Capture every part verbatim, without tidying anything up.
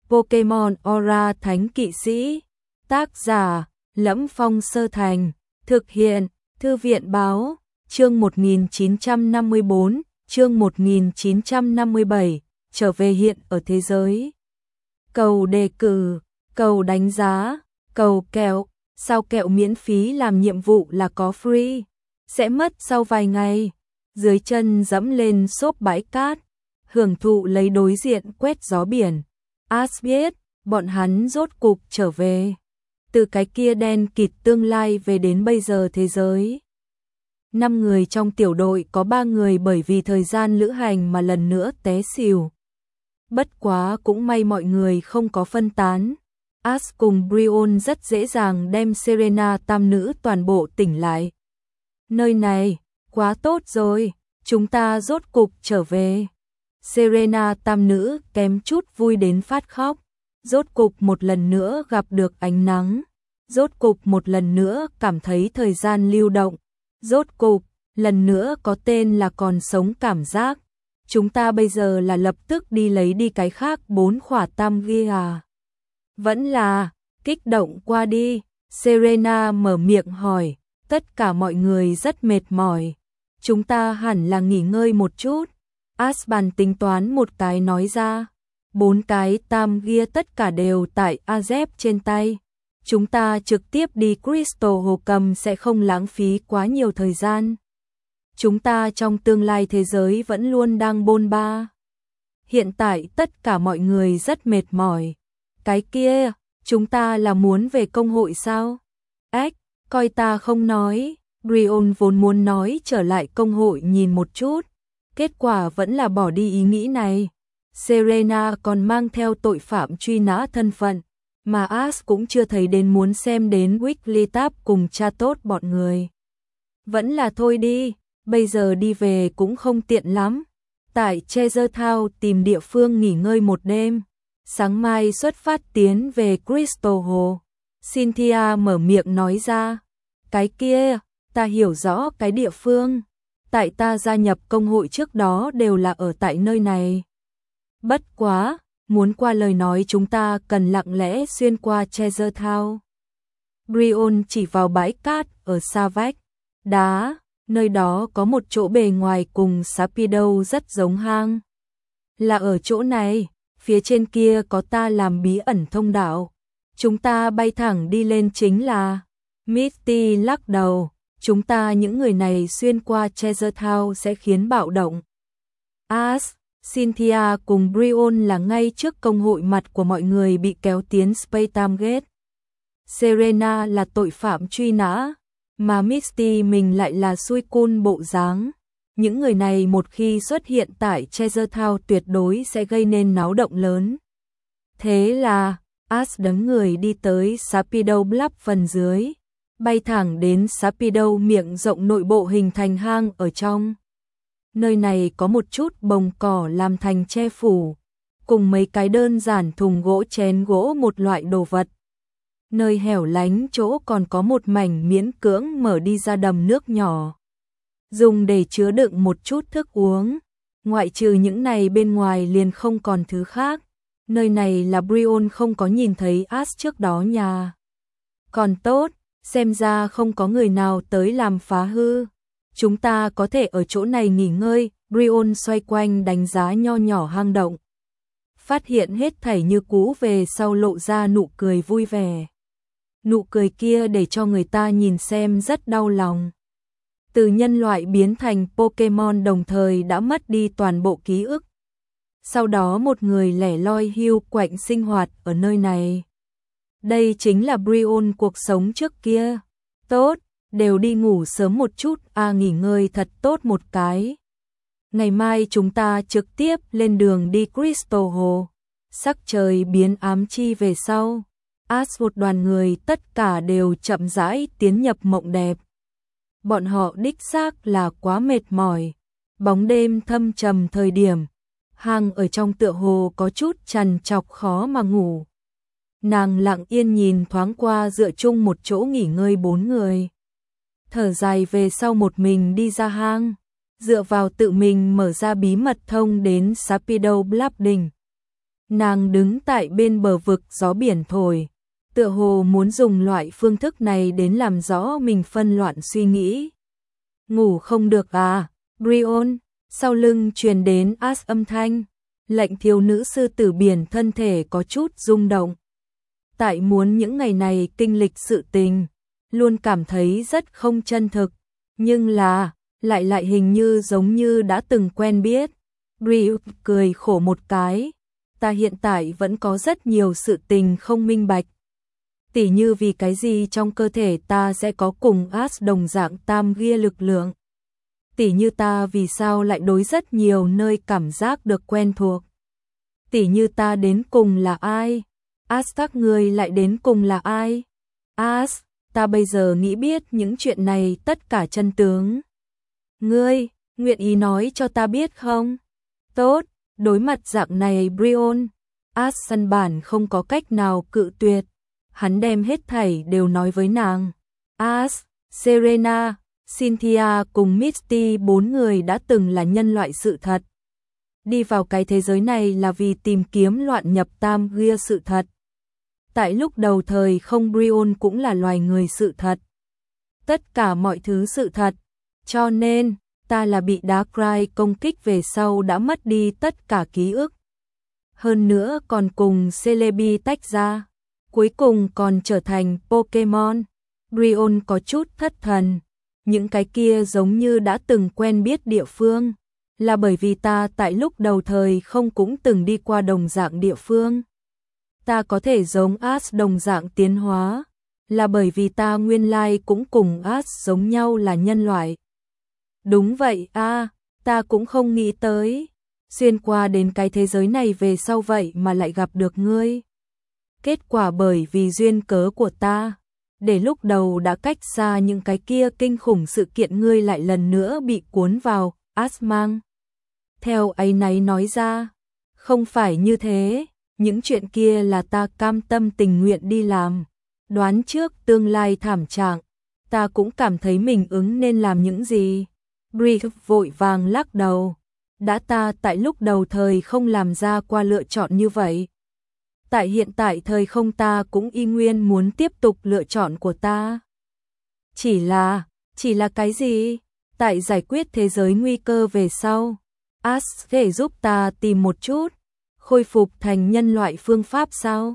Pokemon Aura Thánh Kỵ Sĩ. Tác giả: Lẫm Phong Sơ Thành. Thực hiện: Thư viện Báo. Chương một nghìn chín trăm năm mươi bốn, chương một nghìn chín trăm năm mươi bảy, trở về hiện ở thế giới. Cầu đề cử, cầu đánh giá, cầu kẹo, sao kẹo miễn phí làm nhiệm vụ là có free, sẽ mất sau vài ngày. Dưới chân dẫm lên xốp bãi cát, hưởng thụ lấy đối diện quét gió biển. Ash biết, bọn hắn rốt cục trở về. Từ cái kia đen kịt tương lai về đến bây giờ thế giới. Năm người trong tiểu đội có ba người bởi vì thời gian lữ hành mà lần nữa té xỉu. Bất quá cũng may mọi người không có phân tán. Ash cùng Brion rất dễ dàng đem Serena tam nữ toàn bộ tỉnh lại. Nơi này, quá tốt rồi, chúng ta rốt cục trở về. Serena tam nữ kém chút vui đến phát khóc. Rốt cục một lần nữa gặp được ánh nắng. Rốt cục một lần nữa cảm thấy thời gian lưu động. Rốt cục, lần nữa có tên là còn sống cảm giác. Chúng ta bây giờ là lập tức đi lấy đi cái khác bốn khỏa tam ghi à? Vẫn là, kích động qua đi. Serena mở miệng hỏi, tất cả mọi người rất mệt mỏi. Chúng ta hẳn là nghỉ ngơi một chút. Asban tính toán một cái nói ra. Bốn cái tam ghi tất cả đều tại Azep trên tay. Chúng ta trực tiếp đi Crystal Hồ Cầm sẽ không lãng phí quá nhiều thời gian. Chúng ta trong tương lai thế giới vẫn luôn đang bôn ba. Hiện tại tất cả mọi người rất mệt mỏi. Cái kia, chúng ta là muốn về công hội sao? Ếch, coi ta không nói. Brion vốn muốn nói trở lại công hội nhìn một chút. Kết quả vẫn là bỏ đi ý nghĩ này. Serena còn mang theo tội phạm truy nã thân phận. Mà Ash cũng chưa thấy đến muốn xem đến Weekly Tab cùng cha tốt bọn người. Vẫn là thôi đi, bây giờ đi về cũng không tiện lắm. Tại Treasure Town tìm địa phương nghỉ ngơi một đêm. Sáng mai xuất phát tiến về Crystal Hồ. Cynthia mở miệng nói ra. Cái kia, ta hiểu rõ cái địa phương. Tại ta gia nhập công hội trước đó đều là ở tại nơi này. Bất quá, muốn qua lời nói chúng ta cần lặng lẽ xuyên qua Treasure Town. Brion chỉ vào bãi cát ở xa vách đá, nơi đó có một chỗ bề ngoài cùng Sapido rất giống hang. Là ở chỗ này, phía trên kia có ta làm bí ẩn thông đạo. Chúng ta bay thẳng đi lên chính là. Misty lắc đầu, chúng ta những người này xuyên qua Treasure Town sẽ khiến bạo động. Ash, Cynthia cùng Brion là ngay trước công hội mặt của mọi người bị kéo tiến Spaytam Gate. Serena là tội phạm truy nã, mà Misty mình lại là xui cun bộ dáng. Những người này một khi xuất hiện tại Treasure Town tuyệt đối sẽ gây nên náo động lớn. Thế là, Ash đấng người đi tới Sapido Bluff phần dưới, bay thẳng đến Sapido miệng rộng nội bộ hình thành hang ở trong. Nơi này có một chút bồng cỏ làm thành che phủ, cùng mấy cái đơn giản thùng gỗ chén gỗ một loại đồ vật. Nơi hẻo lánh chỗ còn có một mảnh miễn cưỡng mở đi ra đầm nước nhỏ, dùng để chứa đựng một chút thức uống. Ngoại trừ những này bên ngoài liền không còn thứ khác. Nơi này là Brion không có nhìn thấy Ash trước đó nhà. Còn tốt, xem ra không có người nào tới làm phá hư. Chúng ta có thể ở chỗ này nghỉ ngơi. Brion xoay quanh đánh giá nho nhỏ hang động. Phát hiện hết thảy như cũ về sau lộ ra nụ cười vui vẻ. Nụ cười kia để cho người ta nhìn xem rất đau lòng. Từ nhân loại biến thành Pokemon đồng thời đã mất đi toàn bộ ký ức. Sau đó một người lẻ loi hưu quạnh sinh hoạt ở nơi này. Đây chính là Brion cuộc sống trước kia. Tốt, đều đi ngủ sớm một chút, à nghỉ ngơi thật tốt một cái. Ngày mai chúng ta trực tiếp lên đường đi Crystal Hồ. Sắc trời biến ám chi về sau. Ash một đoàn người tất cả đều chậm rãi tiến nhập mộng đẹp. Bọn họ đích xác là quá mệt mỏi. Bóng đêm thâm trầm thời điểm. Hang ở trong tựa hồ có chút trằn trọc khó mà ngủ. Nàng lặng yên nhìn thoáng qua dựa chung một chỗ nghỉ ngơi bốn người. Thở dài về sau một mình đi ra hang. Dựa vào tự mình mở ra bí mật thông đến Sapido Bluff đỉnh. Nàng đứng tại bên bờ vực gió biển thổi, tựa hồ muốn dùng loại phương thức này đến làm rõ mình phân loạn suy nghĩ. Ngủ không được à, Brion, sau lưng truyền đến As âm thanh, lệnh thiếu nữ sư tử biển thân thể có chút rung động. Tại muốn những ngày này kinh lịch sự tình, luôn cảm thấy rất không chân thực, nhưng là, lại lại hình như giống như đã từng quen biết. Brion cười khổ một cái, ta hiện tại vẫn có rất nhiều sự tình không minh bạch. Tỉ như vì cái gì trong cơ thể ta sẽ có cùng As đồng dạng tam gia lực lượng. Tỉ như ta vì sao lại đối rất nhiều nơi cảm giác được quen thuộc. Tỉ như ta đến cùng là ai? As các ngươi lại đến cùng là ai? As, ta bây giờ nghĩ biết những chuyện này tất cả chân tướng. Ngươi, nguyện ý nói cho ta biết không? Tốt, đối mặt dạng này Brion, As căn bản không có cách nào cự tuyệt. Hắn đem hết thảy đều nói với nàng. As, Serena, Cynthia cùng Misty bốn người đã từng là nhân loại sự thật. Đi vào cái thế giới này là vì tìm kiếm loạn nhập tam gia sự thật. Tại lúc đầu thời không Brion cũng là loài người sự thật. Tất cả mọi thứ sự thật. Cho nên, ta là bị Darkrai công kích về sau đã mất đi tất cả ký ức. Hơn nữa còn cùng Celebi tách ra. Cuối cùng còn trở thành Pokemon. Brion có chút thất thần. Những cái kia giống như đã từng quen biết địa phương. Là bởi vì ta tại lúc đầu thời không cũng từng đi qua đồng dạng địa phương. Ta có thể giống As đồng dạng tiến hóa. Là bởi vì ta nguyên lai cũng cùng As giống nhau là nhân loại. Đúng vậy a, à, ta cũng không nghĩ tới. Xuyên qua đến cái thế giới này về sau vậy mà lại gặp được ngươi. Kết quả bởi vì duyên cớ của ta, để lúc đầu đã cách xa những cái kia kinh khủng sự kiện ngươi lại lần nữa bị cuốn vào, As mang. Theo ấy náy nói ra, không phải như thế, những chuyện kia là ta cam tâm tình nguyện đi làm. Đoán trước tương lai thảm trạng, ta cũng cảm thấy mình ứng nên làm những gì. Brick vội vàng lắc đầu, đã ta tại lúc đầu thời không làm ra qua lựa chọn như vậy. Tại hiện tại thời không ta cũng y nguyên muốn tiếp tục lựa chọn của ta. Chỉ là, chỉ là cái gì? Tại giải quyết thế giới nguy cơ về sau, As thể giúp ta tìm một chút, khôi phục thành nhân loại phương pháp sao?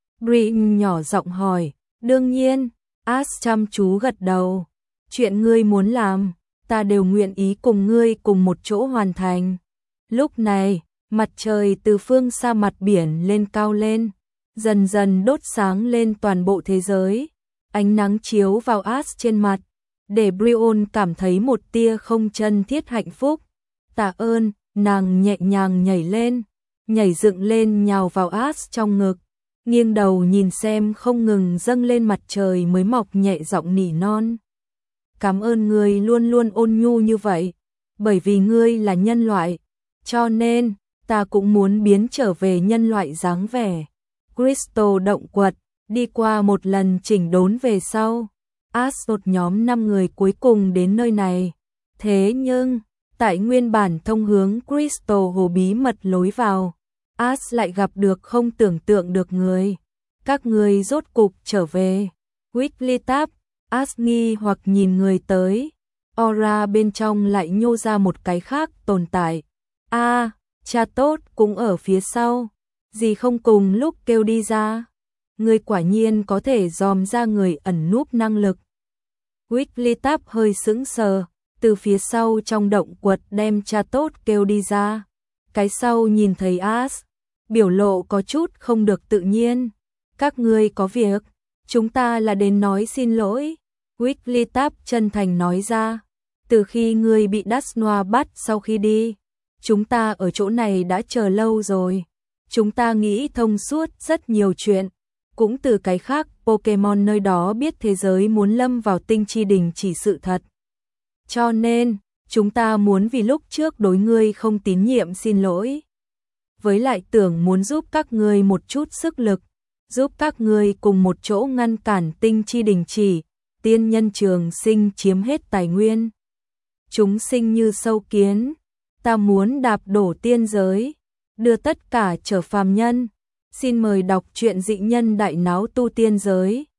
Brin nhỏ giọng hỏi, đương nhiên, As chăm chú gật đầu. Chuyện ngươi muốn làm, ta đều nguyện ý cùng ngươi cùng một chỗ hoàn thành. Lúc này, mặt trời từ phương xa mặt biển lên cao lên, dần dần đốt sáng lên toàn bộ thế giới. Ánh nắng chiếu vào As trên mặt, để Brion cảm thấy một tia không chân thiết hạnh phúc. Tạ ơn, nàng nhẹ nhàng nhảy lên, nhảy dựng lên nhào vào As trong ngực, nghiêng đầu nhìn xem không ngừng dâng lên mặt trời mới mọc, nhẹ giọng nỉ non. Cảm ơn ngươi luôn luôn ôn nhu như vậy, bởi vì ngươi là nhân loại, cho nên ta cũng muốn biến trở về nhân loại dáng vẻ. Crystal động quật, đi qua một lần chỉnh đốn về sau, As một nhóm năm người cuối cùng đến nơi này. Thế nhưng, tại nguyên bản thông hướng Crystal hồ bí mật lối vào, As lại gặp được không tưởng tượng được người. Các người rốt cục trở về. Wigglytuff, As nghi hoặc nhìn người tới, aura bên trong lại nhô ra một cái khác tồn tại. A, à, cha tốt cũng ở phía sau. Gì không cùng lúc kêu đi ra. Người quả nhiên có thể dòm ra người ẩn núp năng lực. Wigglytuff hơi sững sờ, từ phía sau trong động quật đem cha tốt kêu đi ra. Cái sau nhìn thấy As, biểu lộ có chút không được tự nhiên. Các ngươi có việc, chúng ta là đến nói xin lỗi. Wigglytuff chân thành nói ra, từ khi ngươi bị Dusknoir bắt sau khi đi, chúng ta ở chỗ này đã chờ lâu rồi. Chúng ta nghĩ thông suốt rất nhiều chuyện, cũng từ cái khác Pokemon nơi đó biết thế giới muốn lâm vào tinh chi đình chỉ sự thật. Cho nên, chúng ta muốn vì lúc trước đối ngươi không tín nhiệm xin lỗi. Với lại tưởng muốn giúp các ngươi một chút sức lực, giúp các ngươi cùng một chỗ ngăn cản tinh chi đình chỉ, tiên nhân trường sinh chiếm hết tài nguyên. Chúng sinh như sâu kiến, ta muốn đạp đổ tiên giới. đưa tất cả trở phàm nhân. Xin mời đọc truyện Dị nhân đại náo tu tiên giới.